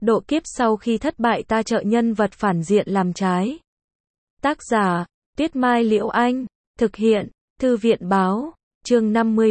Độ kiếp sau khi thất bại ta trợ nhân vật phản diện làm trái. Tác giả, Tuyết Mai Liễu Anh. Thực hiện, Thư viện Báo. Chương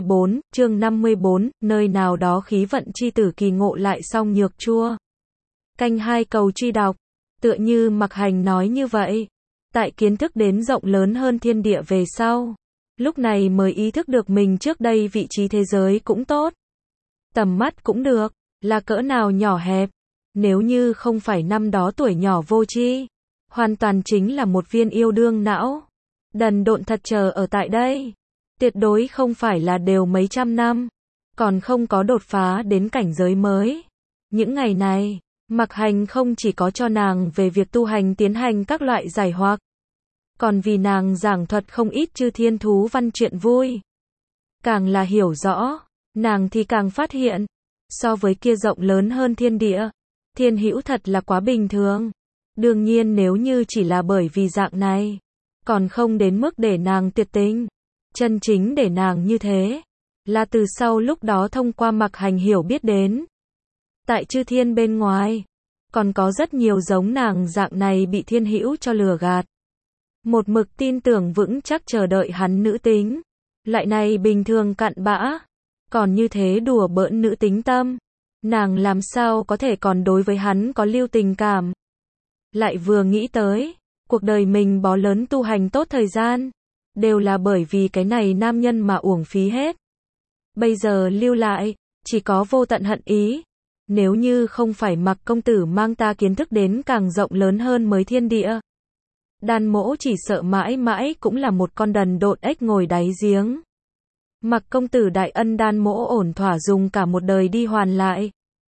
54, nơi nào đó khí vận chi tử kỳ ngộ lại xong nhược chua. Canh 2 cầu truy đọc. Tựa như Mặc Hành nói như vậy. Tại kiến thức đến rộng lớn hơn thiên địa về sau. Lúc này mới ý thức được mình trước đây vị trí thế giới cũng tốt. Tầm mắt cũng được, là cỡ nào nhỏ hẹp. Nếu như không phải năm đó tuổi nhỏ vô tri, hoàn toàn chính là một viên yêu đương não. Đần độn thật chờ ở tại đây. Tuyệt đối không phải là đều mấy trăm năm, còn không có đột phá đến cảnh giới mới. Những ngày này, Mặc Hành không chỉ có cho nàng về việc tu hành tiến hành các loại giải hoặc, còn vì nàng giảng thuật không ít chư thiên thú văn chuyện vui. Càng là hiểu rõ, nàng thì càng phát hiện, so với kia rộng lớn hơn thiên địa, thiên hữu thật là quá bình thường. Đương nhiên nếu như chỉ là bởi vì dạng này, còn không đến mức để nàng tuyệt tình. Chân chính để nàng như thế, là từ sau lúc đó thông qua Mặc Hành hiểu biết đến. Tại chư thiên bên ngoài, còn có rất nhiều giống nàng dạng này bị thiên hữu cho lừa gạt. Một mực tin tưởng vững chắc chờ đợi hắn nữ tính. Loại này bình thường cặn bã, còn như thế đùa bỡn nữ tính tâm. Nàng làm sao có thể còn đối với hắn có lưu tình cảm. Lại vừa nghĩ tới, cuộc đời mình bó lớn tu hành tốt thời gian, đều là bởi vì cái này nam nhân mà uổng phí hết. Bây giờ lưu lại, chỉ có vô tận hận ý. Nếu như không phải Mặc công tử mang ta kiến thức đến càng rộng lớn hơn mới thiên địa, Đan mỗ chỉ sợ mãi mãi cũng là một con đần độn ếch ngồi đáy giếng. Mặc công tử đại ân Đan mỗ ổn thỏa dùng cả một đời đi hoàn lại.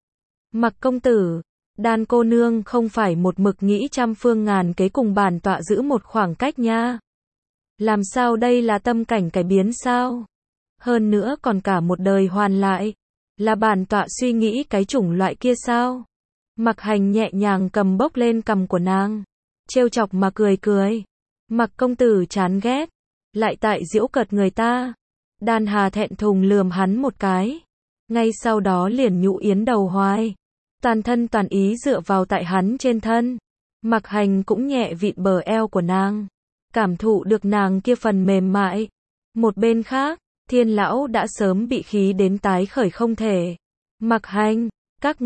Mặc công tử, Đan cô nương không phải một mực nghĩ trăm phương ngàn kế cùng bản tọa giữ một khoảng cách nha. Làm sao đây là tâm cảnh cải biến sao? Hơn nữa còn cả một đời hoàn lại. Là bản tọa suy nghĩ cái chủng loại kia sao? Mặc Hành nhẹ nhàng cầm bốc lên cằm của nàng, trêu chọc mà cười cười. Mặc công tử chán ghét, lại tại giễu cợt người ta. Đan Hà thẹn thùng lườm hắn một cái, ngay sau đó liền nhũ yến đầu hoài, toàn thân toàn ý dựa vào tại hắn trên thân. Mặc Hành cũng nhẹ vịn bờ eo của nàng, cảm thụ được nàng kia phần mềm mại. Một bên khác, Thiên lão đã sớm bị khí đến tái khởi không thể. Mặc Hành, các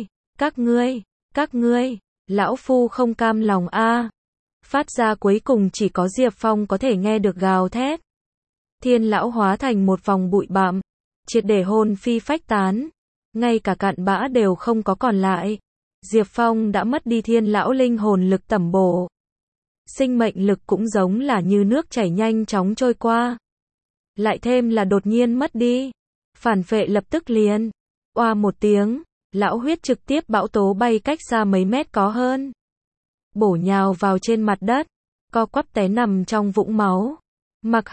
ngươi, lão phu không cam lòng a. Phát ra cuối cùng chỉ có Diệp Phong có thể nghe được gào thét. Thiên lão hóa thành một vòng bụi bặm, triệt để hồn phi phách tán, ngay cả cặn bã đều không có còn lại. Diệp Phong đã mất đi thiên lão linh hồn lực tẩm bổ. Sinh mệnh lực cũng giống là như nước chảy nhanh chóng trôi qua. Lại thêm là đột nhiên mất đi. Phản phệ lập tức liền. Oa một tiếng, lão huyết trực tiếp bão tố bay cách xa mấy mét có hơn. Bổ nhào vào trên mặt đất, co quắp té nằm trong vũng máu. Mặc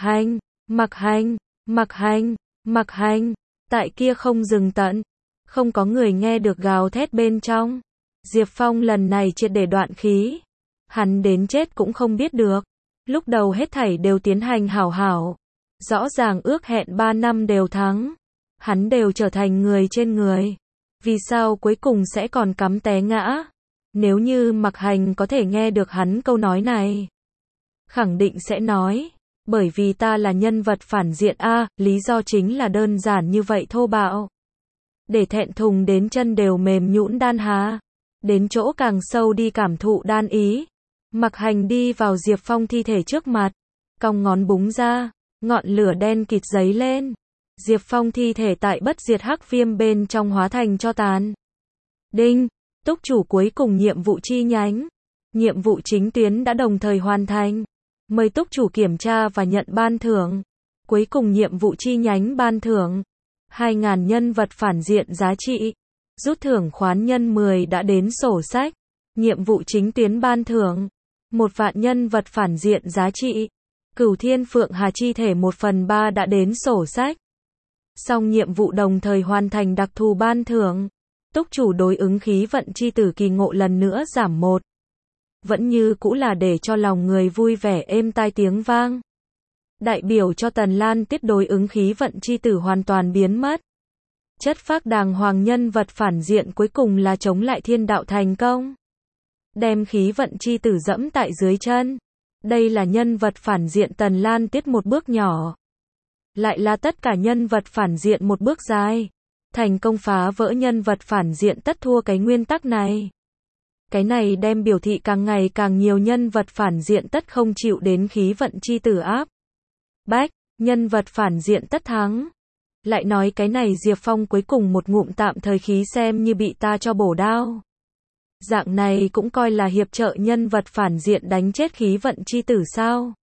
Hành, tại kia không dừng tận. Không có người nghe được gào thét bên trong. Diệp Phong lần này triệt để đoạn khí. Hắn đến chết cũng không biết được. Lúc đầu hết thảy đều tiến hành hảo hảo. Rõ ràng ước hẹn 3 năm đều thắng. Hắn đều trở thành người trên người. Vì sao cuối cùng sẽ còn cắm té ngã? Nếu như Mặc Hành có thể nghe được hắn câu nói này, khẳng định sẽ nói, bởi vì ta là nhân vật phản diện a, lý do chính là đơn giản như vậy thô bạo. Để thẹn thùng đến chân đều mềm nhũn Đan Hà, đến chỗ càng sâu đi cảm thụ đan ý. Mặc Hành đi vào Diệp Phong thi thể trước mặt, cong ngón búng ra, ngọn lửa đen kịt giấy lên. Diệp Phong thi thể tại bất diệt hắc viêm bên trong hóa thành tro tàn. Đinh, túc chủ cuối cùng nhiệm vụ chi nhánh. Nhiệm vụ chính tuyến đã đồng thời hoàn thành. Mời túc chủ kiểm tra và nhận ban thưởng. Cuối cùng nhiệm vụ chi nhánh ban thưởng 2.000 nhân vật phản diện giá trị. Rút thưởng khoán nhân 10 đã đến sổ sách. Nhiệm vụ chính tuyến ban thưởng 1 vạn nhân vật phản diện giá trị. Cửu Thiên Phượng Hà chi thể 1/3 đã đến sổ sách. Xong nhiệm vụ đồng thời hoàn thành đặc thù ban thưởng. Túc chủ đối ứng khí vận chi tử kỳ ngộ lần nữa giảm 1. Vẫn như cũ là để cho lòng người vui vẻ êm tai tiếng vang. Đại biểu cho Tần Lan Tiết đối ứng khí vận chi tử hoàn toàn biến mất. Chất phác đàng hoàng nhân vật phản diện cuối cùng là chống lại thiên đạo thành công. Đem khí vận chi tử dẫm tại dưới chân. Đây là nhân vật phản diện Tần Lan Tiết một bước nhỏ. Lại là tất cả nhân vật phản diện một bước dài. Thành công phá vỡ nhân vật phản diện tất thua cái nguyên tắc này. Cái này đem biểu thị càng ngày càng nhiều nhân vật phản diện tất không chịu đến khí vận chi tử áp bách, nhân vật phản diện tất thắng. Lại nói cái này Diệp Phong cuối cùng một ngụm tạm thời khí xem như bị ta cho bổ đao. Dạng này cũng coi là hiệp trợ nhân vật phản diện đánh chết khí vận chi tử sao?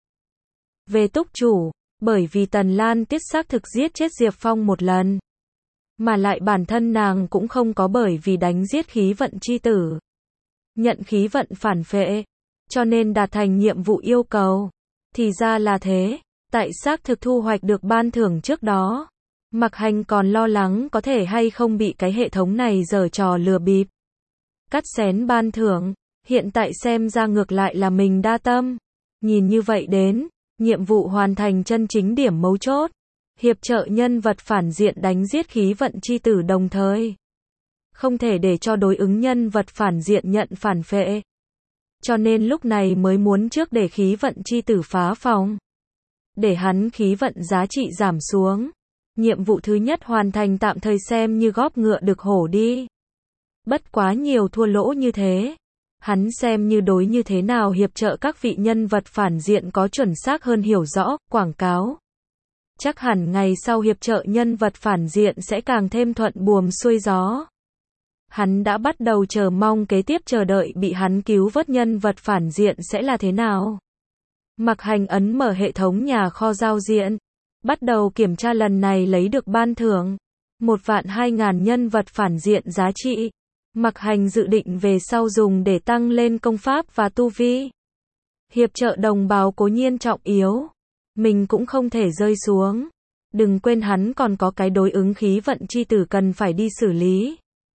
Về túc chủ, bởi vì Tần Lan Tiết xác thực giết chết Diệp Phong một lần. Mà lại bản thân nàng cũng không có bởi vì đánh giết khí vận chi tử. Nhận khí vận phản phệ. Cho nên đạt thành nhiệm vụ yêu cầu. Thì ra là thế. Tại xác thực thu hoạch được ban thưởng trước đó. Mặc Hành còn lo lắng có thể hay không bị cái hệ thống này giở trò lừa bịp. Cắt xén ban thưởng. Hiện tại xem ra ngược lại là mình đa tâm. Nhìn như vậy đến, nhiệm vụ hoàn thành chân chính điểm mấu chốt. Hiệp trợ nhân vật phản diện đánh giết khí vận chi tử đồng thời. Không thể để cho đối ứng nhân vật phản diện nhận phản phệ. Cho nên lúc này mới muốn trước để khí vận chi tử phá phòng. Để hắn khí vận giá trị giảm xuống. Nhiệm vụ thứ nhất hoàn thành tạm thời xem như góp ngựa được hổ đi. Bất quá nhiều thua lỗ như thế. Hắn xem như đối như thế nào hiệp trợ các vị nhân vật phản diện có chuẩn xác hơn hiểu rõ, quảng cáo. Chắc hẳn ngày sau hiệp trợ nhân vật phản diện sẽ càng thêm thuận buồm xuôi gió. Hắn đã bắt đầu chờ mong kế tiếp chờ đợi bị hắn cứu vớt nhân vật phản diện sẽ là thế nào. Mặc Hành ấn mở hệ thống nhà kho giao diện. Bắt đầu kiểm tra lần này lấy được ban thưởng. 1.200.000 nhân vật phản diện giá trị. Mặc Hành dự định về sau dùng để tăng lên công pháp và tu vi. Hiệp trợ đồng bào cố nhiên trọng yếu. Mình cũng không thể rơi xuống. Đừng quên hắn còn có cái đối ứng khí vận chi tử cần phải đi xử lý.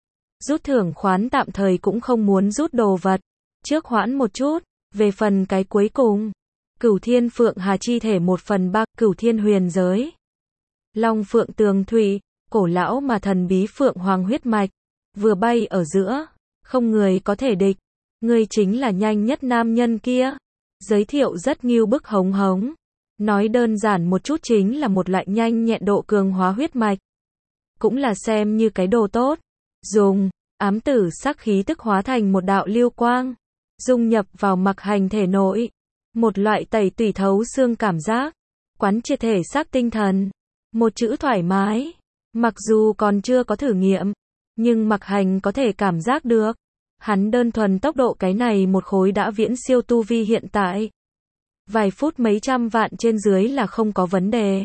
Rút thưởng khoán tạm thời cũng không muốn rút đồ vật. Trước hoãn một chút. Về phần cái cuối cùng. Cửu Thiên Phượng Hà chi thể 1/3 Cửu Thiên Huyền Giới. Long Phượng Tường Thủy. Cổ lão mà thần bí Phượng Hoàng huyết mạch. Vừa bay ở giữa. Không người có thể địch. Ngươi chính là nhanh nhất nam nhân kia. Giới thiệu rất nghiêu bức hống hống. Nói đơn giản một chút chính là một loại nhanh nhẹn độ cường hóa huyết mạch. Cũng là xem như cái đồ tốt. Dùng, ám tử sắc khí tức hóa thành một đạo lưu quang. Dung nhập vào Mặc Hành thể nội. Một loại tẩy tủy thấu xương cảm giác. Quán triệt thể xác tinh thần. Một chữ thoải mái. Mặc dù còn chưa có thử nghiệm. Nhưng Mặc Hành có thể cảm giác được. Hắn đơn thuần tốc độ cái này một khối đã viễn siêu tu vi hiện tại. Vài phút mấy trăm vạn trên dưới là không có vấn đề.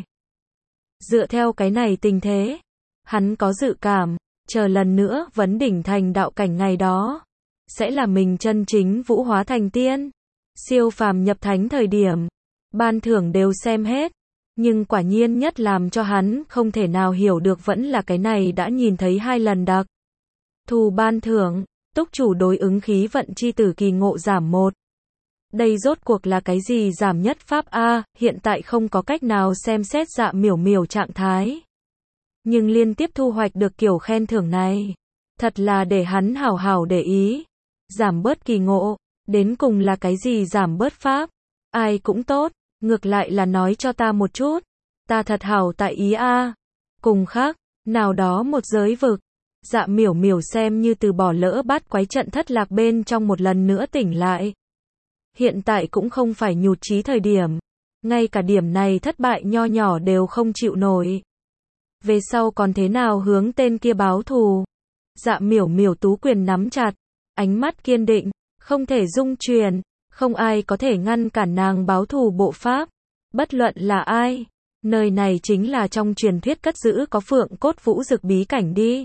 Dựa theo cái này tình thế. Hắn có dự cảm. Chờ lần nữa vấn đỉnh thành đạo cảnh ngày đó. Sẽ là mình chân chính vũ hóa thành tiên. Siêu phàm nhập thánh thời điểm. Ban thưởng đều xem hết. Nhưng quả nhiên nhất làm cho hắn không thể nào hiểu được vẫn là cái này đã nhìn thấy 2 lần đặc. Thù ban thưởng. Túc chủ đối ứng khí vận chi tử kỳ ngộ giảm 1. Đây rốt cuộc là cái gì giảm nhất pháp A, hiện tại không có cách nào xem xét Dạ Miểu Miểu trạng thái. Nhưng liên tiếp thu hoạch được kiểu khen thưởng này. Thật là để hắn hảo hảo để ý. Giảm bớt kỳ ngộ. Đến cùng là cái gì giảm bớt pháp. Ai cũng tốt. Ngược lại là nói cho ta một chút. Ta thật hảo tại ý A. Cùng khác. Nào đó một giới vực. Dạ Miểu Miểu xem như từ bỏ lỡ bát quái trận thất lạc bên trong một lần nữa tỉnh lại. Hiện tại cũng không phải nhụt chí thời điểm. Ngay cả điểm này thất bại nho nhỏ đều không chịu nổi. Về sau còn thế nào hướng tên kia báo thù. Dạ Miểu Miểu tú quyền nắm chặt. Ánh mắt kiên định. Không thể dung chuyển. Không ai có thể ngăn cản nàng báo thù bộ pháp. Bất luận là ai. Nơi này chính là trong truyền thuyết cất giữ có phượng cốt vũ dực bí cảnh đi.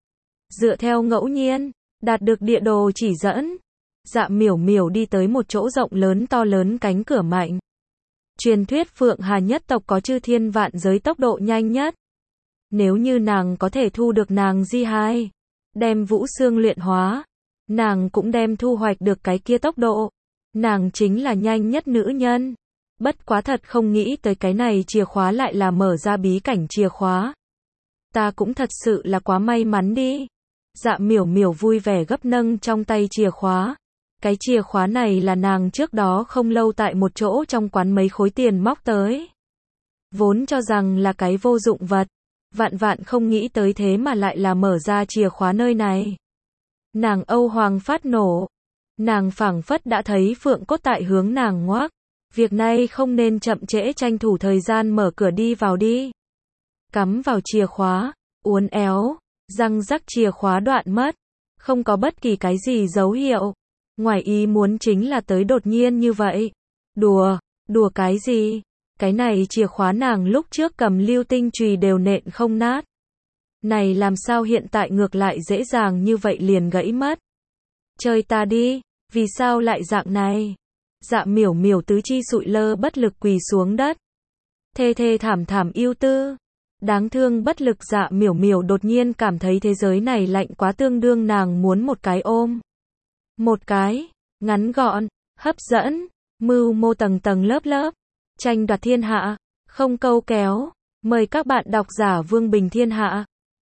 Dựa theo ngẫu nhiên. Đạt được địa đồ chỉ dẫn. Dạ Miểu Miểu đi tới một chỗ rộng lớn to lớn cánh cửa mạnh. Truyền thuyết Phượng Hà nhất tộc có chư thiên vạn giới tốc độ nhanh nhất. Nếu như nàng có thể thu được nàng di hai. Đem vũ xương luyện hóa. Nàng cũng đem thu hoạch được cái kia tốc độ. Nàng chính là nhanh nhất nữ nhân. Bất quá thật không nghĩ tới cái này chìa khóa lại là mở ra bí cảnh chìa khóa. Ta cũng thật sự là quá may mắn đi. Dạ miểu miểu vui vẻ gấp nâng trong tay chìa khóa. Cái chìa khóa này là nàng trước đó không lâu tại một chỗ trong quán mấy khối tiền móc tới. Vốn cho rằng là cái vô dụng vật. Vạn vạn không nghĩ tới thế mà lại là mở ra chìa khóa nơi này. Nàng Âu Hoàng phát nổ. Nàng phảng phất đã thấy phượng cốt tại hướng nàng ngoác. Việc này không nên chậm trễ, tranh thủ thời gian mở cửa đi vào đi. Cắm vào chìa khóa, uốn éo, răng rắc chìa khóa đoạn mất. Không có bất kỳ cái gì dấu hiệu. Ngoài ý muốn chính là tới đột nhiên như vậy. Đùa cái gì? Cái này chìa khóa nàng lúc trước cầm lưu tinh chùy đều nện không nát. Này làm sao hiện tại ngược lại dễ dàng như vậy liền gãy mất? Chơi ta đi, vì sao lại dạng này? Dạ miểu miểu tứ chi sụi lơ bất lực quỳ xuống đất. Thê thê thảm thảm ưu tư. Đáng thương bất lực dạ miểu miểu đột nhiên cảm thấy thế giới này lạnh quá, tương đương nàng muốn một cái ôm. Một cái, ngắn gọn, hấp dẫn, mưu mô tầng tầng lớp lớp, tranh đoạt thiên hạ, không câu kéo. Mời các bạn độc giả Vương Bình Thiên Hạ.